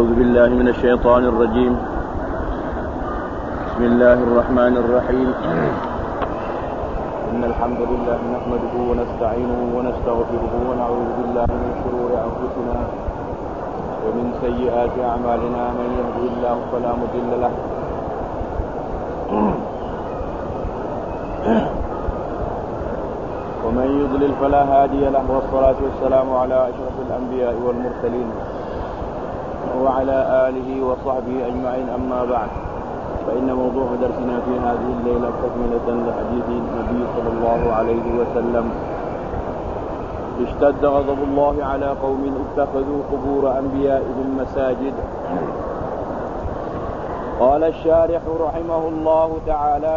أعوذ بالله من الشيطان الرجيم. بسم الله الرحمن الرحيم. إن الحمد لله نحمده ونستعينه ونستغفره ونعوذ بالله من شرور أنفسنا ومن سيئات أعمالنا. من يهده الله فلا مضل له ومن يضلل فلا هادي له. والصلاة والسلام على أشرف الأنبياء والمرسلين وعلى آله وصحبه أجمعين. أما بعد، فإن موضوع درسنا في هذه الليلة تكملة لحديث النبي صلى الله عليه وسلم: اشتد غضب الله على قوم اتخذوا قبور أنبيائهم مساجد. قال الشارح رحمه الله تعالى: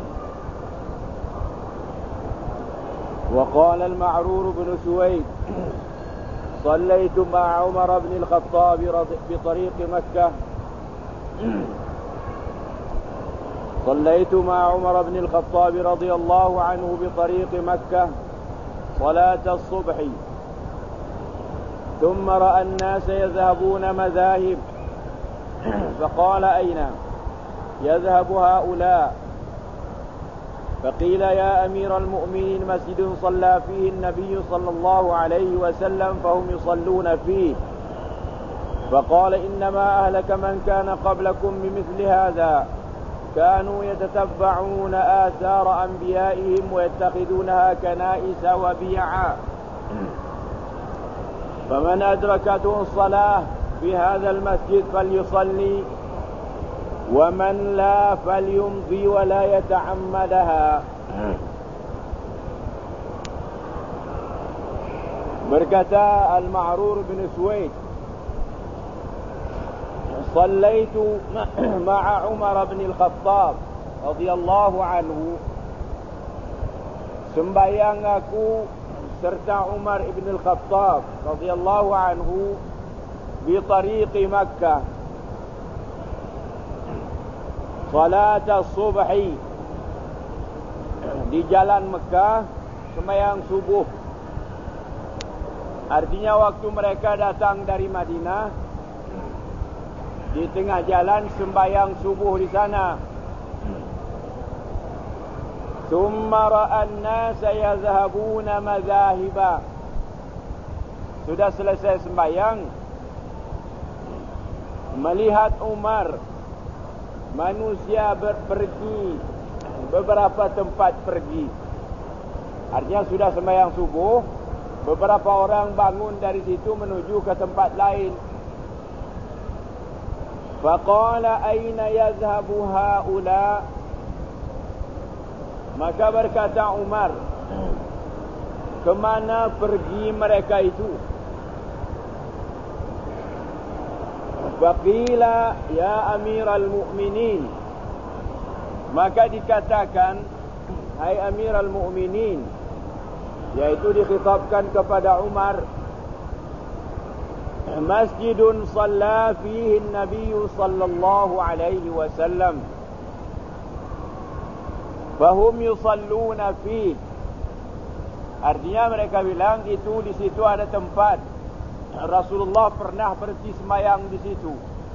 وقال المعرور بن سويد: صليت مع عمر بن الخطاب بطريق مكة صليت مع عمر بن الخطاب رضي الله عنه بطريق مكة صلاة الصبح، ثم رأى الناس يذهبون مذاهب فقال: أين يذهب هؤلاء؟ فقيل: يا أمير المؤمنين، مسجد صلى فيه النبي صلى الله عليه وسلم فهم يصلون فيه. فقال: إنما أهلك من كان قبلكم بمثل هذا، كانوا يتتبعون آثار أنبيائهم ويتخذونها كنائس وبيعا، فمن أدركته الصلاة في هذا المسجد فليصلي، ومن لا فليمضي ولا يتعمدها. Berkata Al-Ma'rur bin Suwaid, صليت مع عمر بن الخطاب رضي الله عنه, sembahyang aku serta Umar ibn al-Khattab radhiyallahu anhu di tariqi Makkah salat as-subhi, di jalan Mekah sembahyang subuh. Artinya waktu mereka datang dari Madinah, di tengah jalan sembahyang subuh di sana. Thumma ra'a an-nasa yadhhabuna madhahiba, sudah selesai sembahyang, melihat Umar manusia pergi beberapa tempat pergi. Artinya sudah sembahyang subuh, beberapa orang bangun dari situ menuju ke tempat lain. Faqala: aina yadhhabu haula? Maka berkata Umar, kemana pergi mereka itu? Faqila: ya amiral mu'minin. Maka dikatakan, hai amiral mu'minin, yaitu dikhitabkan kepada Umar, masjidun shalla fihi an-nabiy sallallahu alaihi wasallam fahum yusalluna fihi. Artinya mereka bilang itu di situ ada tempat Rasulullah pernah berhenti sembahyang di situ.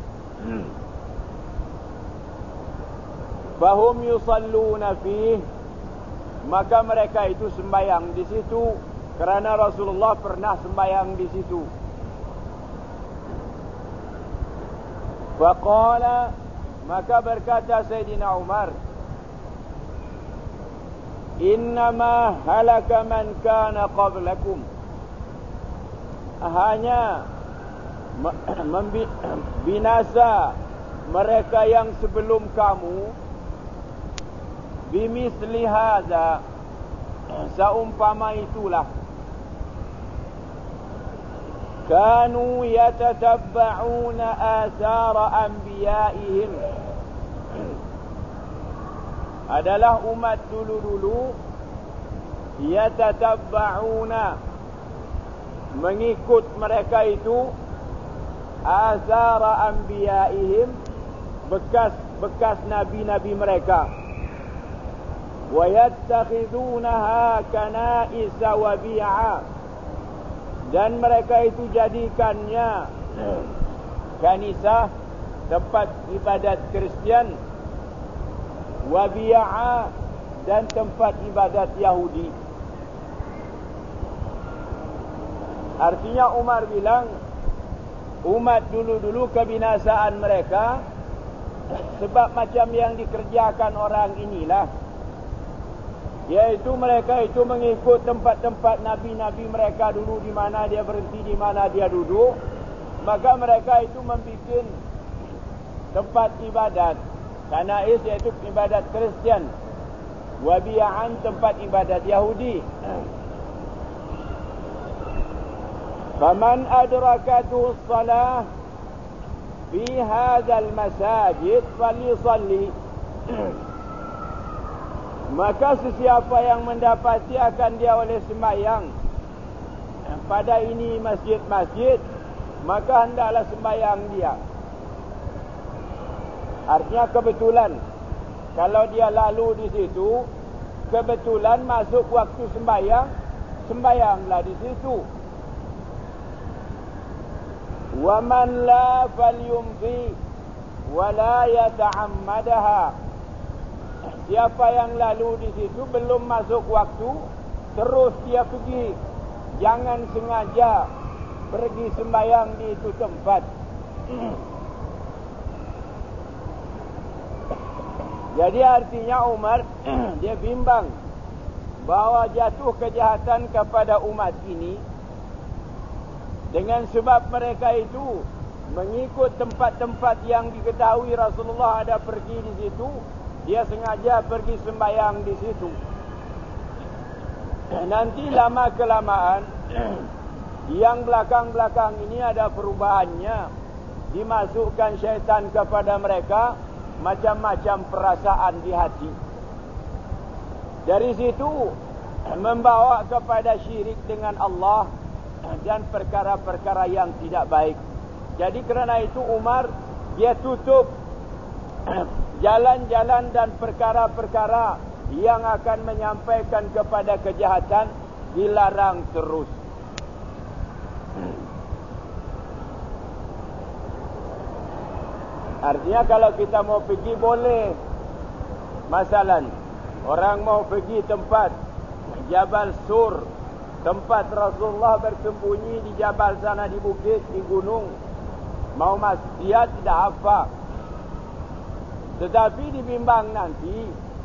Fahum yusalluna fihi, maka mereka itu sembahyang di situ kerana Rasulullah pernah sembahyang di situ. Faqala, maka berkata Sayyidina Umar, innama halaka man kana qablakum, hanya binasa mereka yang sebelum kamu, bimisli hadza, seumpama itulah, kanu yatatabba'una athara anbiya'ihim, adalah umat dulu-dulu, yatatabba'una, mengikut mereka itu, athara anbiya'ihim, bekas nabi-nabi mereka, wa yattakhidunaha kana'isa wa bi'a, dan mereka itu jadikannya kanisah, tempat ibadat Kristian, wa bi'a, dan tempat ibadat Yahudi. Artinya Umar bilang, umat dulu-dulu kebinasaan mereka sebab macam yang dikerjakan orang inilah, yaitu mereka itu mengikut tempat-tempat nabi-nabi mereka dulu, di mana dia berhenti, di mana dia duduk. Maka mereka itu membuat tempat ibadat kanais, yaitu ibadat Kristian, wabi'an, tempat ibadat Yahudi. Faman adrakatuhu as-salah fi hadzal masajid falyusalli. Maka sesiapa yang mendapati akan dia oleh sembahyang pada ini masjid-masjid, maka hendaklah sembahyang dia. Artinya kebetulan, kalau dia lalu di situ, kebetulan masuk waktu sembahyang, sembahyanglah di situ. Wa man la falyumdi wa la yata'ammadaha. Siapa yang lalu di situ belum masuk waktu, terus dia pergi, jangan sengaja pergi sembahyang di itu tempat. Jadi artinya Umar dia bimbang bahawa jatuh kejahatan kepada umat ini dengan sebab mereka itu mengikut tempat-tempat yang diketahui Rasulullah ada pergi di situ. Dia sengaja pergi sembahyang di situ. Nanti lama-kelamaan yang belakang-belakang ini ada perubahannya. Dimasukkan syaitan kepada mereka macam-macam perasaan di hati. Dari situ membawa kepada syirik dengan Allah dan perkara-perkara yang tidak baik. Jadi kerana itu Umar dia tutup jalan-jalan dan perkara-perkara yang akan menyampaikan kepada kejahatan, dilarang terus. Artinya kalau kita mau pergi boleh. Masalan, orang mau pergi tempat Jabal Sur, tempat Rasulullah bersembunyi di jabal sana, di bukit, di gunung. Mau dia tidak apa. Tetapi dibimbang nanti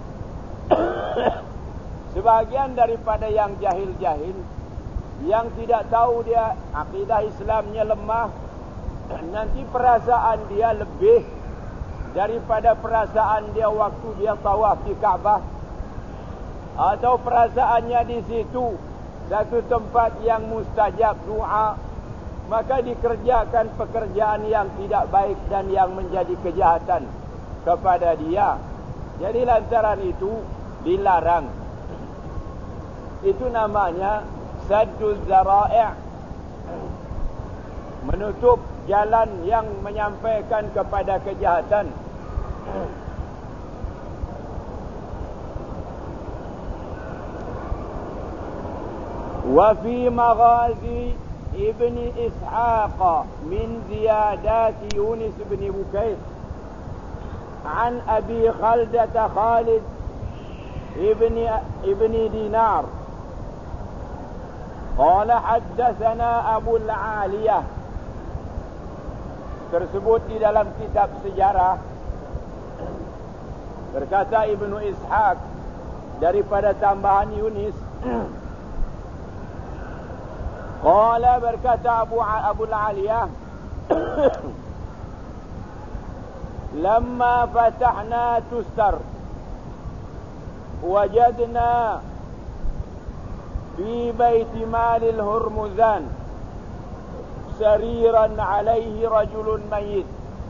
sebagian daripada yang jahil-jahil, yang tidak tahu dia akidah Islamnya lemah, nanti perasaan dia lebih daripada perasaan dia waktu dia tawaf di Kaabah, atau perasaannya di situ satu tempat yang mustajab doa, maka dikerjakan pekerjaan yang tidak baik dan yang menjadi kejahatan kepada dia. Jadi lantaran itu dilarang. Itu namanya sadduz zara'i', menutup jalan yang menyampaikan kepada kejahatan. Wa fi maghazi Ibn Ishaq min ziyadat Yunus bin Bukayr عن أبي خلدة خالد ابن دينار قال حدثنا أبو العالية. Tersebut di dalam kitab sejarah, berkata Ibnu Ishaq daripada tambahan Yunus, qala, berkata Abu al-Aliyah, لما فتحنا تستر وجدنا في بيت مال الهرمزان سريرا عليه رجل ميت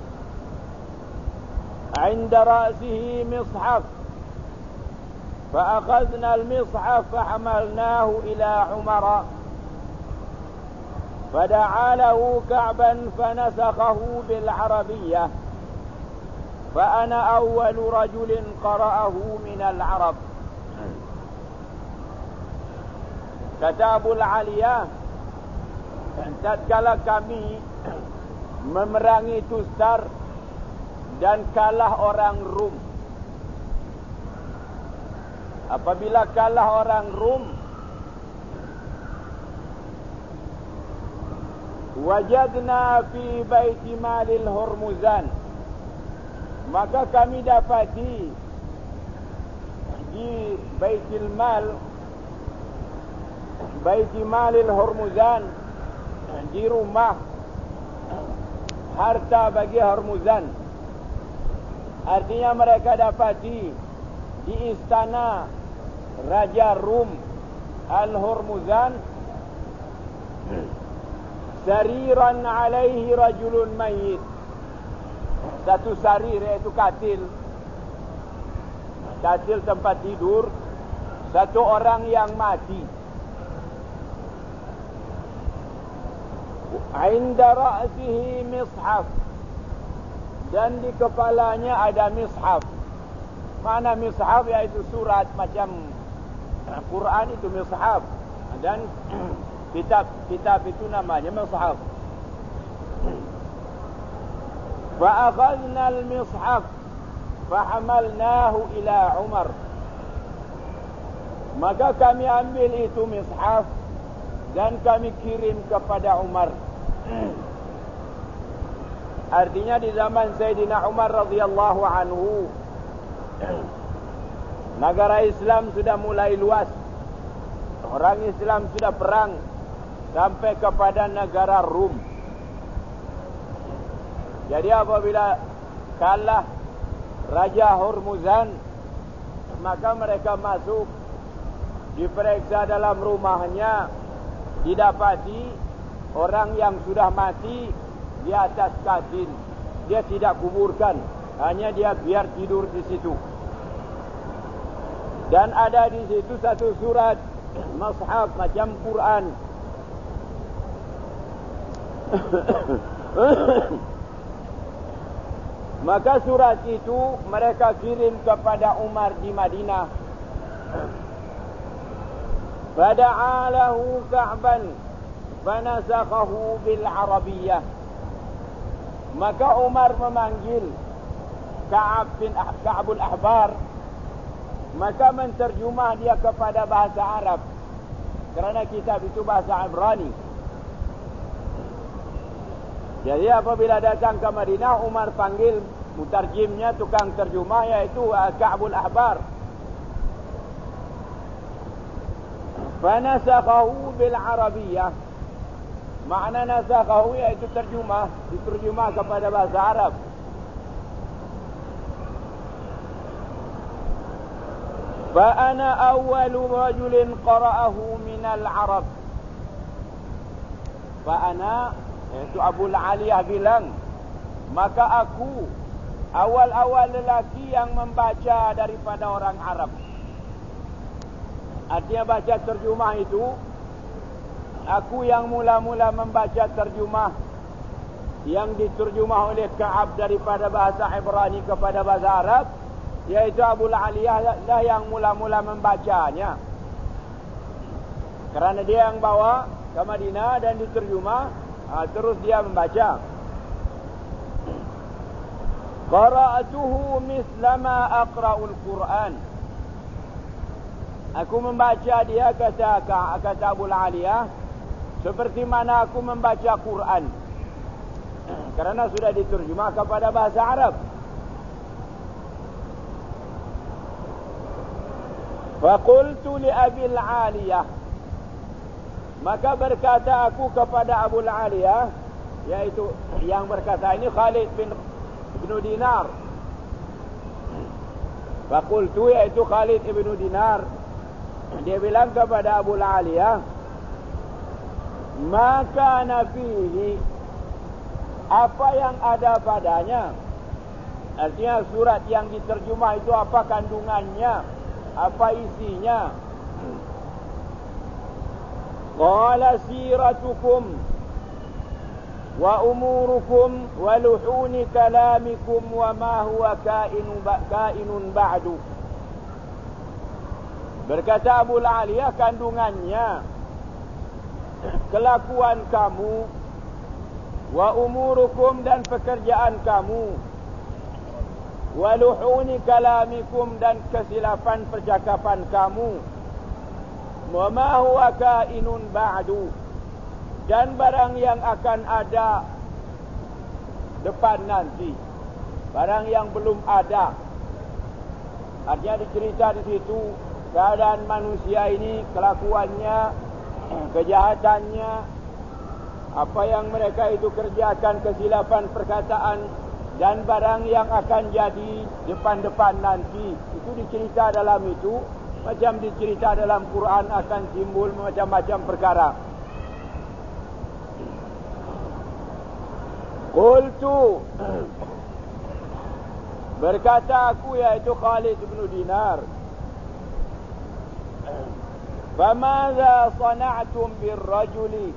عند رأسه مصحف فأخذنا المصحف فحملناه إلى عمر فدعا له كعبا فنسخه بالعربية فأنا أول رجل قرأه من العرب. Kata Abu al-Aliyah, tatkala kami memerangi Tustar dan kalah orang Rum. Apabila kalah orang Rum, wajadna fi baiti malil Hurmuzan, maka kami dapati di Baitul Mal, Baiti Malil Hurmuzan, di rumah harta bagi Hurmuzan. Artinya mereka dapati di istana Raja Rum Al-Hurmuzan sariran alaihi rajulun mayyit, satu sarir, iaitu katil tempat tidur, satu orang yang mati. Inda ra'sihi mishaf, dan di kepalanya ada mishaf. Mana mishaf? Iaitu surat macam Quran, itu mishaf. Dan kitab itu namanya mishaf. Fa'akhadna al-mishaf fahamalnahu ila Umar, maka kami ambil itu mishaf dan kami kirim kepada Umar. Artinya di zaman Sayyidina Umar radhiyallahu anhu, negara Islam sudah mulai luas. Orang Islam sudah perang sampai kepada negara Rum. Jadi apabila kalah Raja Hurmuzan, maka mereka masuk, diperiksa dalam rumahnya, didapati orang yang sudah mati di atas katil. Dia tidak kuburkan, hanya dia biar tidur di situ. Dan ada di situ satu surat mushaf macam Quran. Maka surat itu mereka kirim kepada Umar di Madinah. Fada'a lahu Ka'ban fanasakhahu bil Arabiyyah. Maka Umar memanggil Ka'bul Ahbar, maka menterjemah dia kepada bahasa Arab, kerana kitab itu bahasa Ibrani. Jadi apabila datang ke Madinah, Umar panggil mutarjimnya, tukang terjemah, iaitu Ka'bul Ahbar. Fanasakhahu bil Arabiyyah. Makna nasakhahu iaitu terjemah, diterjemah kepada bahasa Arab. Fa ana awwalu rajulin qara'ahu minal Arab. Fa ana, iaitu Abu Aliyah bilang, maka aku awal-awal lelaki yang membaca daripada orang Arab. Artinya baca terjemah itu, aku yang mula-mula membaca terjemah yang diterjemah oleh Ka'ab daripada bahasa Ibrani kepada bahasa Arab, iaitu Abu Aliyah lah yang mula-mula membacanya. Kerana dia yang bawa ke Madinah dan diterjemah, terus dia membaca. Qara'atuhu mislama aqra'ul Quran. Aku membaca dia, kata Abu Aliyah, seperti mana aku membaca Quran, kerana sudah diterjemah kepada bahasa Arab. Faqultu li Abi Aliyah, maka berkata aku kepada Abu Aliyah, yaitu yang berkata ini Khalid bin Dinar. Faqultu, yaitu Khalid bin Dinar, dia bilang kepada Abu Aliyah, maka nafihi, apa yang ada padanya. Artinya surat yang diterjemah itu apa kandungannya, apa isinya. Qala siratukum wa umurukum wa luhuni kalamikum wa ma huwa kainun ba'du. Berkata Abu Aliyah, kandungannya kelakuan kamu wa umurukum dan pekerjaan kamu, wa luhuni kalamikum dan kesilapan percakapan kamu, wa ma huwa kainun ba'du dan barang yang akan ada depan nanti, barang yang belum ada. Artinya dicerita di situ keadaan manusia ini, kelakuannya, kejahatannya, apa yang mereka itu kerjakan, kesilapan perkataan, dan barang yang akan jadi depan-depan nanti. Itu dicerita dalam itu, macam dicerita dalam Quran akan timbul macam-macam perkara. Qultu, berkata aku, yaitu Khalid bin Dinar, famadza sana'tum birrajuli,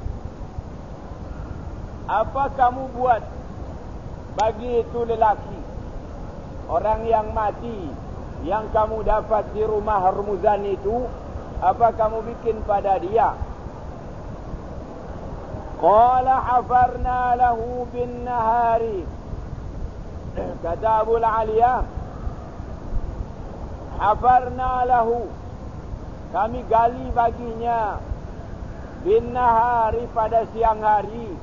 apa kamu buat bagi itu lelaki, orang yang mati yang kamu dapat di rumah Hurmuzan itu, apa kamu bikin pada dia? Qala hafarna lahu bin nahari, kata Abu Aliyah, hafarna lahu, kami gali baginya, bin nahari pada siang hari,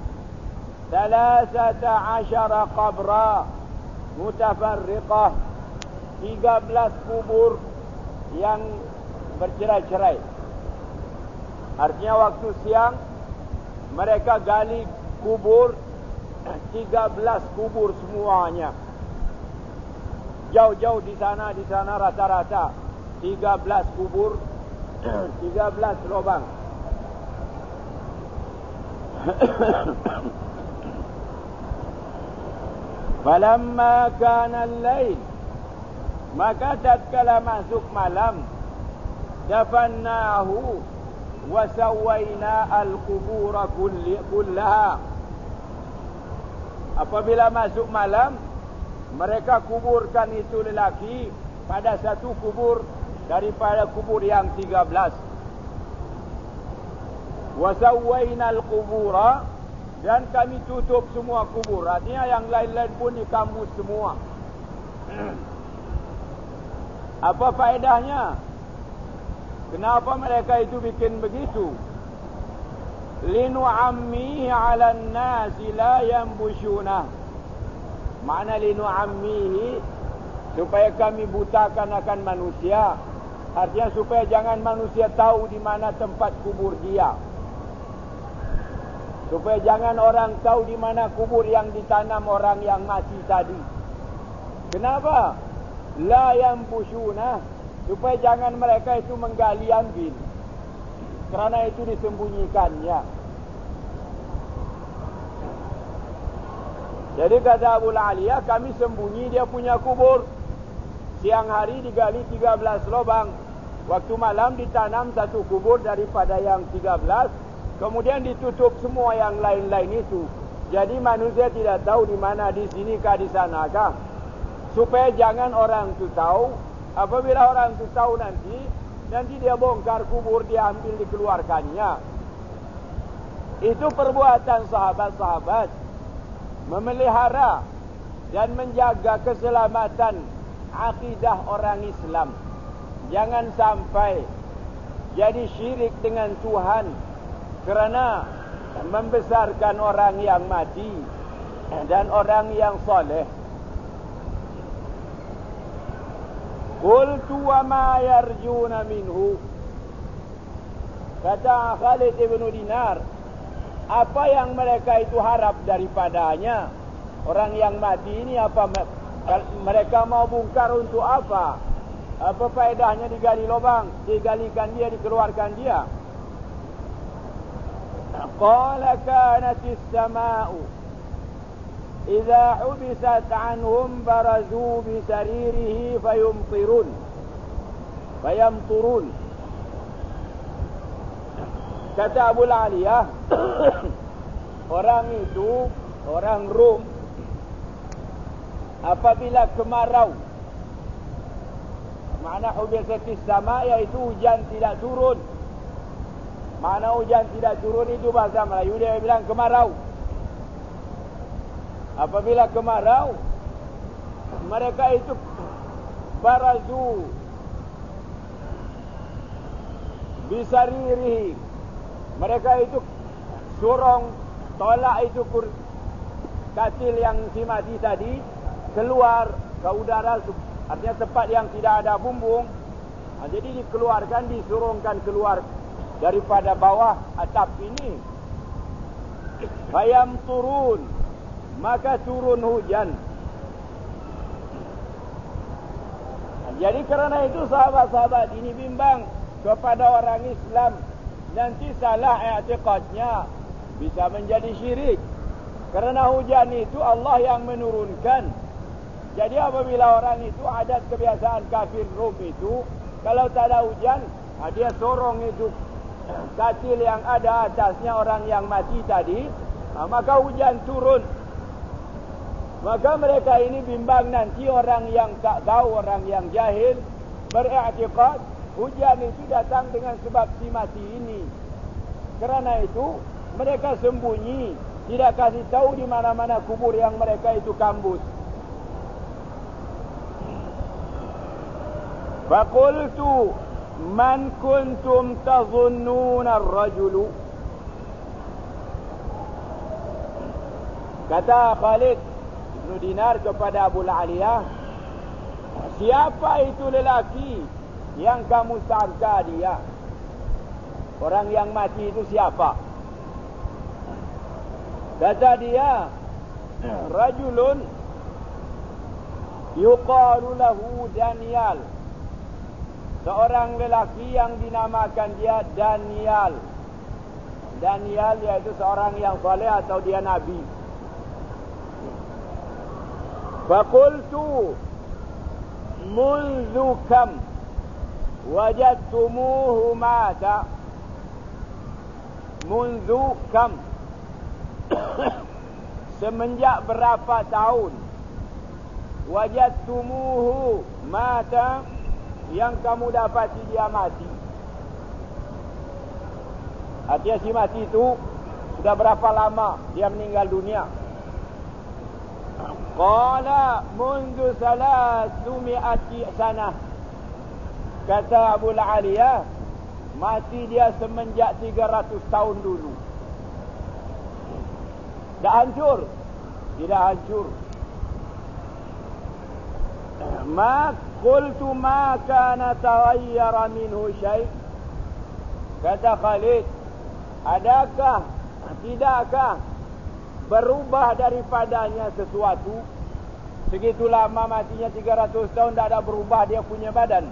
13 qabra mutafarriqah, 13 kubur yang bercerai-cerai. Artinya waktu siang mereka gali kubur, 13 kubur semuanya. Jauh-jauh di sana rata-rata 13 kubur, 13 lubang. Falamma kana al-lail, maka tatkala masuk malam, dafannahu wa sawwaina al-qubur kullaha. Apabila masuk malam, mereka kuburkan itu lelaki pada satu kubur daripada kubur yang 13. Wa sawwaina al-qubura, dan kami tutup semua kubur. Artinya yang lain-lain pun dikambus semua. Apa faedahnya? Kenapa mereka itu bikin begitu? Linu'ammihi 'alan nasi la yanbushuna. Makna linu'ammihi, supaya kami butakan akan manusia. Artinya supaya jangan manusia tahu di mana tempat kubur dia. Supaya jangan orang tahu di mana kubur yang ditanam orang yang mati tadi. Kenapa? La yanbushuna, supaya jangan mereka itu menggali ambil. Kerana itu disembunyikannya. Jadi kata Abu Aliyah, kami sembunyi dia punya kubur. Siang hari digali 13 lubang. Waktu malam ditanam satu kubur daripada yang 13. Kemudian ditutup semua yang lain-lain itu. Jadi manusia tidak tahu di mana, di sini kah, di sana kah. Supaya jangan orang itu tahu. Apabila orang itu tahu nanti dia bongkar kubur, dia ambil, dikeluarkannya. Itu perbuatan sahabat-sahabat memelihara dan menjaga keselamatan akidah orang Islam. Jangan sampai jadi syirik dengan Tuhan kerana membesarkan orang yang mati dan orang yang soleh. Qultu wa ma yarjuna minhu, kata Khalid bin Dinar, apa yang mereka itu harap daripadanya? Orang yang mati ini apa mereka mau bongkar untuk apa? Apa faedahnya digali lubang, digalikan dia, dikeluarkan dia? Qala kanatis sama'u idza hubisat anhum barazu bi saririhi fayamturun. Kata Abu Aliyah, orang itu, orang Rom, apabila kemarau, makna hubisatis sama, iaitu hujan tidak turun. Makna hujan tidak turun itu bahasa Melayu dia bilang kemarau. apabila kemarau, mereka itu barazu bisariri, mereka itu sorong tolak itu katil yang si mati tadi keluar ke udara, artinya tempat yang tidak ada bumbung. Jadi dikeluarkan, disurungkan keluar daripada bawah atap ini. Bayam turun, maka turun hujan. Jadi kerana itu sahabat-sahabat ini bimbang kepada orang Islam, nanti salah i'tiqadnya, bisa menjadi syirik. Kerana hujan itu Allah yang menurunkan. Jadi apabila orang itu adat kebiasaan kafir Rom itu, kalau tak ada hujan, dia sorong itu katil yang ada atasnya orang yang mati tadi, maka hujan turun. Maka mereka ini bimbang nanti orang yang tak tahu, orang yang jahil, beriktikad hujan itu datang dengan sebab si mati ini. Kerana itu mereka sembunyi, tidak kasih tahu di mana-mana kubur yang mereka itu kambus. Faqultu man kuntum tazunnuna ar-rajulu. Kata Khalid bin Dinar kepada Abu Aliyah, siapa itu lelaki yang kamu sangka dia? Orang yang mati itu siapa? Kata dia, rajulun yuqalu lahu Daniel. Seorang lelaki yang dinamakan dia Daniel. Daniel iaitu seorang yang soleh atau dia nabi. Faqultu munzu kam wajadtumuhu mata. Munzu kam, semenjak berapa tahun, wajadtumuhu mata, yang kamu dapati dia mati. Artinya si mati itu sudah berapa lama dia meninggal dunia? Qala mundu 300 sanah. Kata Abu Aliyah, mati dia semenjak 300 tahun dulu. Dah hancur? Tidak hancur. Qultu ma kana taghayyara minhu syai'. Kata Khalid, adakah, tidakkah berubah daripadanya sesuatu? Segitu lama matinya 300 tahun, tak ada berubah dia punya badan.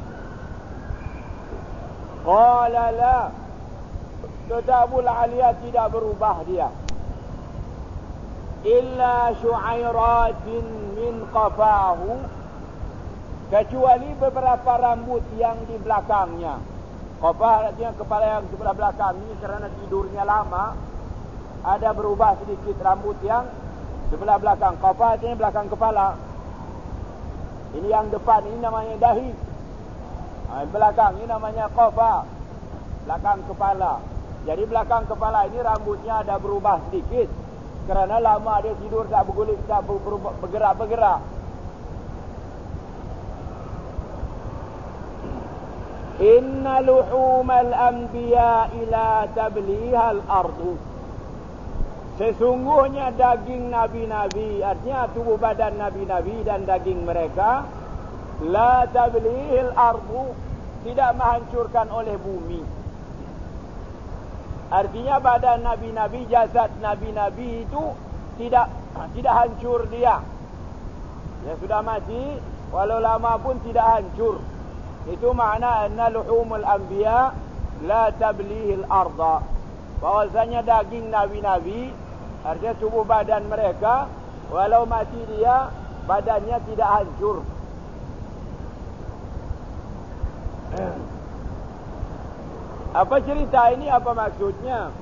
Qala la. Kata Abu Aliyah, tidak berubah dia. Illa syu'airatin min qafahu, kecuali beberapa rambut yang di belakangnya. Qafah artinya kepala yang sebelah belakang ini, kerana tidurnya lama, ada berubah sedikit rambut yang sebelah belakang. Qafah artinya belakang kepala. Ini yang depan ini namanya dahi. Belakang ini namanya qafah, belakang kepala. Jadi belakang kepala ini rambutnya ada berubah sedikit, kerana lama dia tidur, tak berguling, tak bergerak-bergerak. Inna luhumal anbiya ila tablihal ardu. Sesungguhnya daging nabi-nabi, artinya tubuh badan nabi-nabi dan daging mereka, la tablihil ardu, tidak menghancurkan oleh bumi. Artinya badan nabi-nabi, jasad nabi-nabi itu tidak hancur dia. Dia sudah mati, walau lama pun tidak hancur. Itu makna anna luhumul anbiya la tablihil arda. Bahwasanya daging nabi-nabi, artinya tubuh badan mereka, walau mati dia, badannya tidak hancur. Apa cerita ini? Apa maksudnya?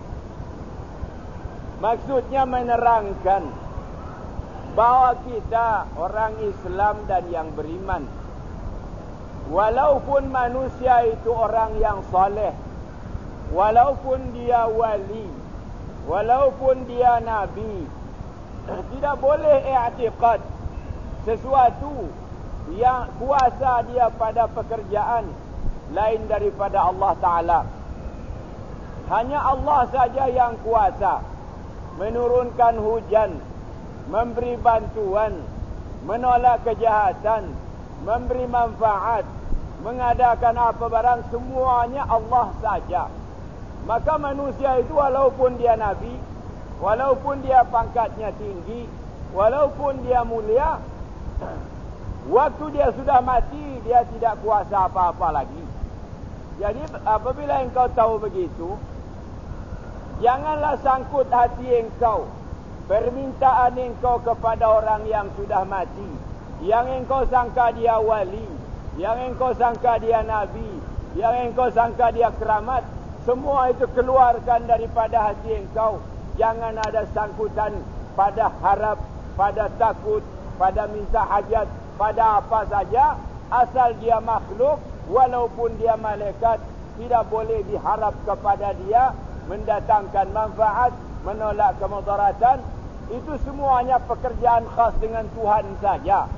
Maksudnya menerangkan bahawa kita orang Islam dan yang beriman, walaupun manusia itu orang yang soleh, walaupun dia wali, walaupun dia nabi, tidak boleh i'tiqad sesuatu yang kuasa dia pada pekerjaan lain daripada Allah Ta'ala. Hanya Allah saja yang kuasa menurunkan hujan, memberi bantuan, menolak kejahatan, memberi manfaat, mengadakan apa barang, semuanya Allah saja. Maka manusia itu walaupun dia nabi, walaupun dia pangkatnya tinggi, walaupun dia mulia, waktu dia sudah mati, dia tidak kuasa apa-apa lagi. Jadi apabila engkau tahu begitu, janganlah sangkut hati engkau permintaan engkau kepada orang yang sudah mati, yang engkau sangka dia wali, yang engkau sangka dia nabi, yang engkau sangka dia keramat. Semua itu keluarkan daripada hati engkau. Jangan ada sangkutan pada harap, pada takut, pada minta hajat, pada apa saja. Asal dia makhluk, walaupun dia malaikat, tidak boleh diharap kepada dia mendatangkan manfaat, menolak kemudaratan. Itu semuanya pekerjaan khas dengan Tuhan saja.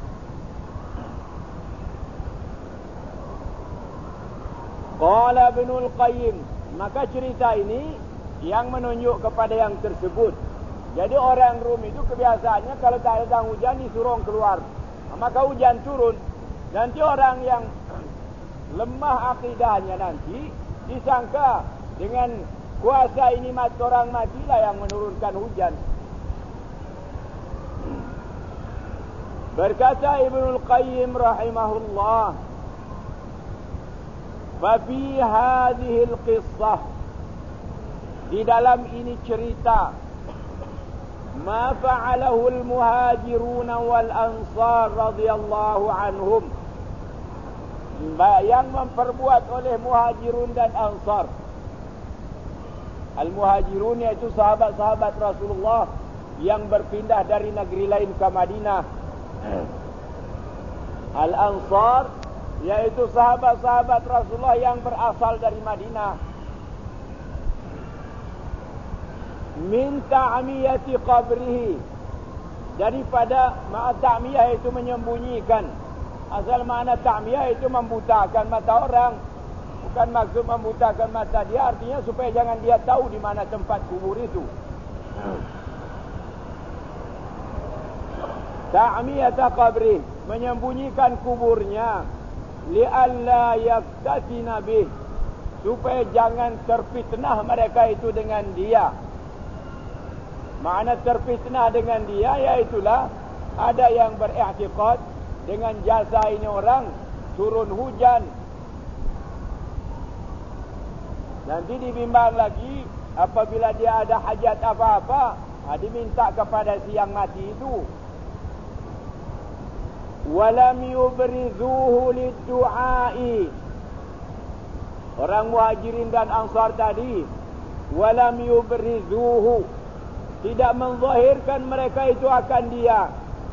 Qala Ibnul Qayyim, maka cerita ini yang menunjuk kepada yang tersebut. Jadi orang Rum itu kebiasaannya kalau tak ada hujan disuruh keluar, maka hujan turun. Nanti orang yang lemah akidahnya nanti disangka dengan kuasa ini orang matilah yang menurunkan hujan. Berkata Ibnul Qayyim rahimahullah, "Fafi hadhil qissah", di dalam ini cerita, "ma fa'alahu al-muhajirun wal ansar radhiyallahu anhum", yang memperbuat oleh muhajirun dan ansar. Al-muhajirun iaitu sahabat-sahabat Rasulullah yang berpindah dari negeri lain ke Madinah. Al-ansar iaitu sahabat-sahabat Rasulullah yang berasal dari Madinah. Min ta'miyati qabrihi, daripada ta'miyah itu menyembunyikan. Asal makna ta'miyah itu membutakan mata orang. Bukan maksud membutakan mata dia, artinya supaya jangan dia tahu di mana tempat kubur itu. Ta'miyata qabri, menyembunyikan kuburnya. Li'alla yaftatina bih, supaya jangan terfitnah mereka itu dengan dia. Makna terfitnah dengan dia iaitulah ada yang beriktikad dengan jasa ini orang turun hujan. Nanti dibimbang lagi apabila dia ada hajat apa-apa, diminta kepada si yang mati itu. Walam yubrizuhu lid-du'ai, orang muhajirin dan ansar tadi, walam yubrizuhu, tidak menzahirkan mereka itu akan dia,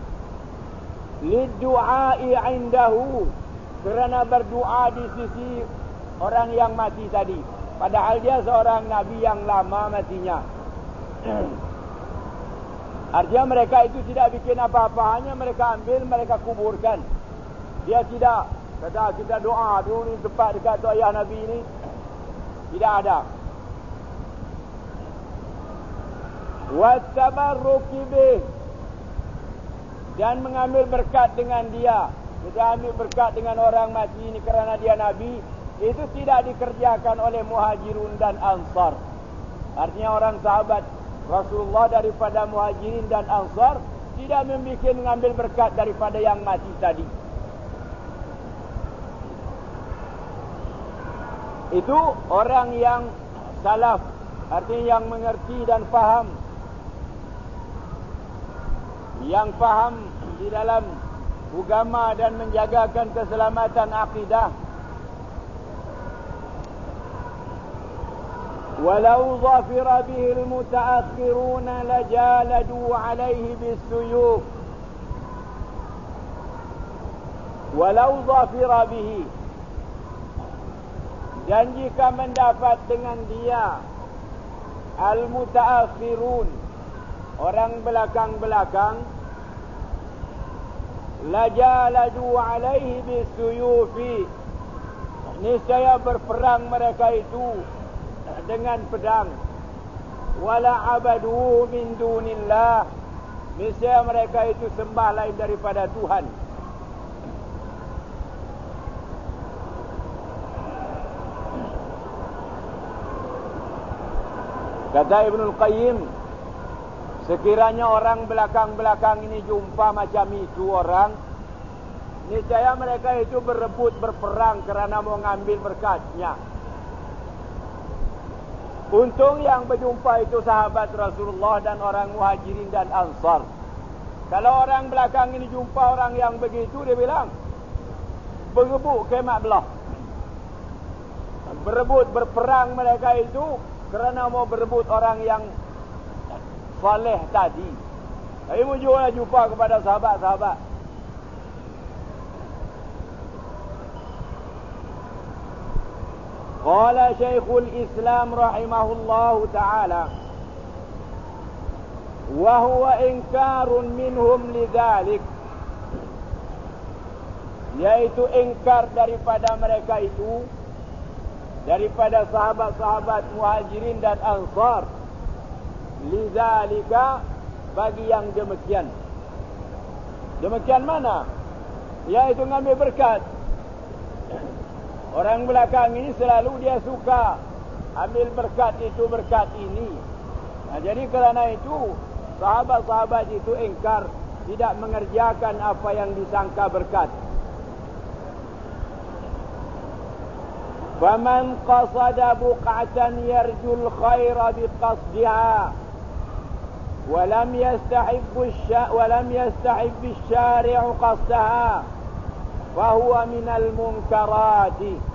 lid-du'ai indahu, kerana berdoa di sisi orang yang mati tadi, padahal dia seorang nabi yang lama matinya. Artinya mereka itu tidak bikin apa-apa, hanya mereka ambil, mereka kuburkan. Dia tidak kata kita doa dulu ni tempat dekat tu ayah Nabi ni. Tidak ada. Wattabarruki bih, dan mengambil berkat dengan dia. Kita ambil berkat dengan orang mati ini kerana dia Nabi. Itu tidak dikerjakan oleh muhajirun dan ansar. Artinya orang sahabat Rasulullah daripada muhajirin dan ansar tidak membuat mengambil berkat daripada yang mati tadi. Itu orang yang salaf, artinya yang mengerti dan faham, yang faham di dalam agama dan menjagakan keselamatan akidah. Walau zafira bihi al-mutaakhirun lajaladu alaihi bis-suyuf. Walau zafira bihi, dan jika mendapat dengan dia al-mutaakhirun, orang belakang-belakang, lajaladu alaihi bisuyufi, niscaya berperang mereka itu dengan pedang. Wala abadu min dunillah, niscaya mereka itu sembah lain daripada Tuhan. Kata Ibnul Qayyim, sekiranya orang belakang-belakang ini jumpa macam itu orang, niscaya mereka itu berebut berperang kerana mau ngambil berkatnya. Untung yang berjumpa itu sahabat Rasulullah dan orang Muhajirin dan Ansar. Kalau orang belakang ini jumpa orang yang begitu, dia bilang, berebut kemat belah. Berebut berperang mereka itu kerana mau berebut orang yang saleh tadi. Tapi mujurlah jumpa kepada sahabat-sahabat. Qala Syekhul Islam rahimahullahu ta'ala, wa huwa inkarun minhum lidzalik, yaitu ingkar daripada mereka itu, daripada sahabat-sahabat Muhajirin dan Ansar, lidzalika, bagi yang demikian. Demikian mana? Yaitu ngambil berkat. Orang belakang ini selalu dia suka ambil berkat itu, berkat ini. Nah, jadi kerana itu sahabat-sahabat itu ingkar, tidak mengerjakan apa yang disangka berkat. Faman qasada buq'atan yarjul khaira biqasdiha wa lam yastahib bisyari'u qasdaha fahuwa minal munkarati.